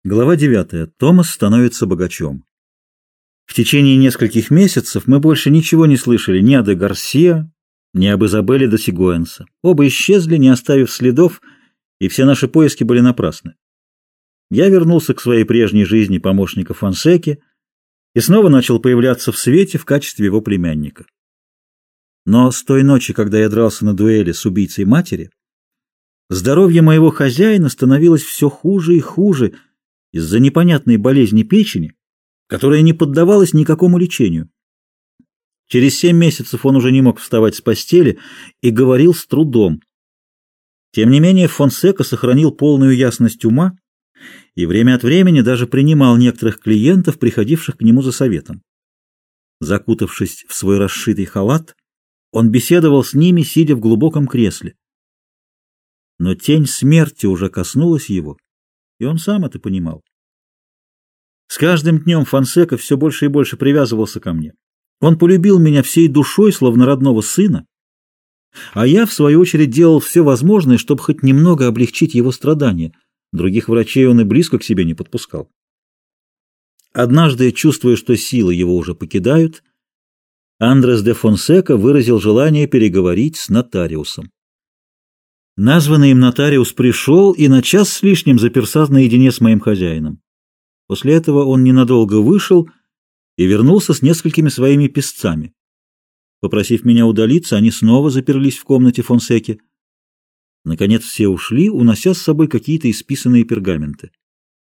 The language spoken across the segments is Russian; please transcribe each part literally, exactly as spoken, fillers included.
Глава девятая. Томас становится богачом. В течение нескольких месяцев мы больше ничего не слышали ни о де Гарсиа, ни об Изабелле де Сигоэнса. Оба исчезли, не оставив следов, и все наши поиски были напрасны. Я вернулся к своей прежней жизни помощника Фонсеки и снова начал появляться в свете в качестве его племянника. Но с той ночи, когда я дрался на дуэли с убийцей матери, здоровье моего хозяина становилось все хуже и хуже из-за непонятной болезни печени, которая не поддавалась никакому лечению. Через семь месяцев он уже не мог вставать с постели и говорил с трудом. Тем не менее, Фонсека сохранил полную ясность ума и время от времени даже принимал некоторых клиентов, приходивших к нему за советом. Закутавшись в свой расшитый халат, он беседовал с ними, сидя в глубоком кресле. Но тень смерти уже коснулась его, и он сам это понимал. С каждым днем Фонсека все больше и больше привязывался ко мне. Он полюбил меня всей душой, словно родного сына, а я, в свою очередь, делал все возможное, чтобы хоть немного облегчить его страдания. Других врачей он и близко к себе не подпускал. Однажды, чувствуя, что силы его уже покидают, Андрес де Фонсека выразил желание переговорить с нотариусом. Названный им нотариус пришел и на час с лишним заперся наедине с моим хозяином. После этого он ненадолго вышел и вернулся с несколькими своими писцами. Попросив меня удалиться, они снова заперлись в комнате Фонсеки. Наконец все ушли, унося с собой какие-то исписанные пергаменты.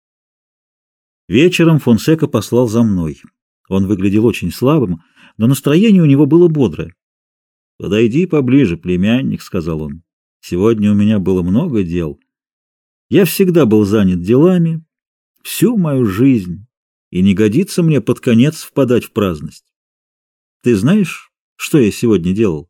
Вечером Фонсека послал за мной. Он выглядел очень слабым, но настроение у него было бодрое. «Подойди поближе, племянник», — сказал он. «Сегодня у меня было много дел. Я всегда был занят делами, всю мою жизнь, и не годится мне под конец впадать в праздность. Ты знаешь, что я сегодня делал?»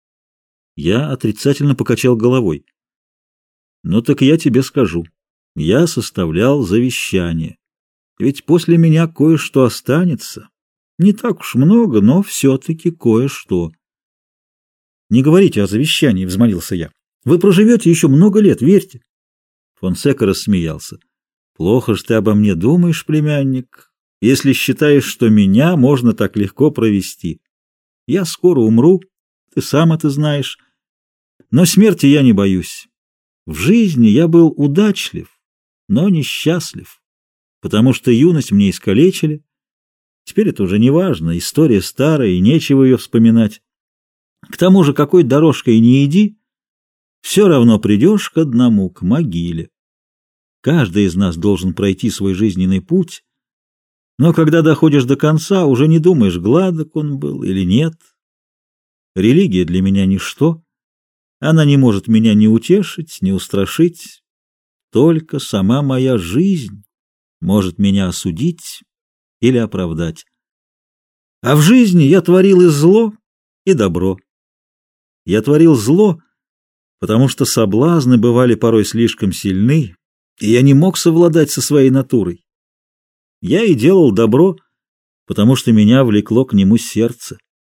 Я отрицательно покачал головой. «Ну так я тебе скажу. Я составлял завещание. Ведь после меня кое-что останется. Не так уж много, но все-таки кое-что». «Не говорите о завещании», — взмолился я. «Вы проживете еще много лет, верьте». Фонсека рассмеялся. «Плохо ж ты обо мне думаешь, племянник, если считаешь, что меня можно так легко провести. Я скоро умру, ты сам это знаешь, но смерти я не боюсь. В жизни я был удачлив, но несчастлив, потому что юность мне искалечили. Теперь это уже не важно, история старая, и нечего ее вспоминать. К тому же, какой дорожкой не иди, все равно придешь к одному, к могиле. Каждый из нас должен пройти свой жизненный путь, но когда доходишь до конца, уже не думаешь, гладок он был или нет. Религия для меня ничто, она не может меня ни утешить, ни устрашить, только сама моя жизнь может меня осудить или оправдать. А в жизни я творил и зло, и добро. Я творил зло, потому что соблазны бывали порой слишком сильны, и я не мог совладать со своей натурой. Я и делал добро, потому что меня влекло к нему сердце.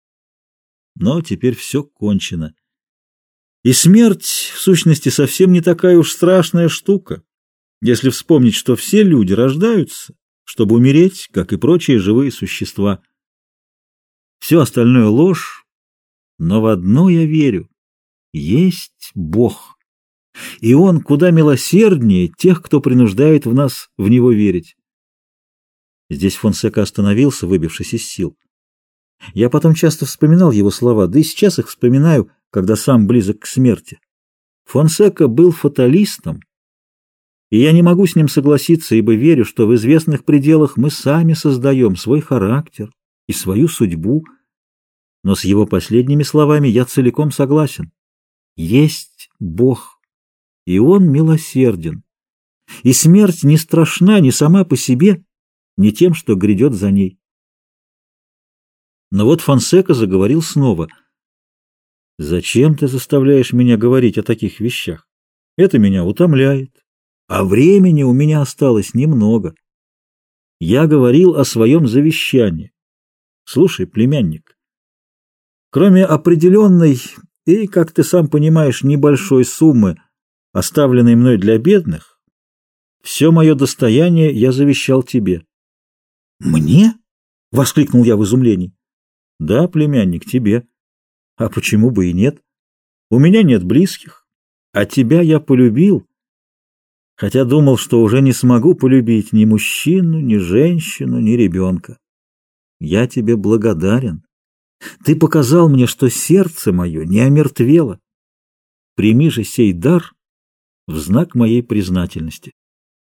Но теперь все кончено. И смерть, в сущности, совсем не такая уж страшная штука, если вспомнить, что все люди рождаются, чтобы умереть, как и прочие живые существа. Все остальное ложь, но в одно я верю — есть Бог. И Он куда милосерднее тех, кто принуждает в нас в Него верить. Здесь Фонсека остановился, выбившись из сил. Я потом часто вспоминал его слова, да и сейчас их вспоминаю, когда сам близок к смерти. Фонсека был фаталистом, и я не могу с ним согласиться, ибо верю, что в известных пределах мы сами создаем свой характер и свою судьбу, но с его последними словами я целиком согласен. Есть Бог, и Он милосерден, и смерть не страшна ни сама по себе, ни тем, что грядет за ней. Но вот Фонсека заговорил снова. «Зачем ты заставляешь меня говорить о таких вещах? Это меня утомляет, а времени у меня осталось немного. Я говорил о своем завещании. Слушай, племянник, кроме определенной и, как ты сам понимаешь, небольшой суммы, оставленной мной для бедных, Все мое достояние я завещал тебе». «Мне?» — воскликнул я в изумлении. «Да, племянник, тебе. А почему бы и нет? У меня нет близких, а тебя я полюбил, хотя думал, что уже не смогу полюбить ни мужчину, ни женщину, ни ребенка. Я тебе благодарен. Ты показал мне, что сердце мое не омертвело. Прими же сей дар в знак моей признательности».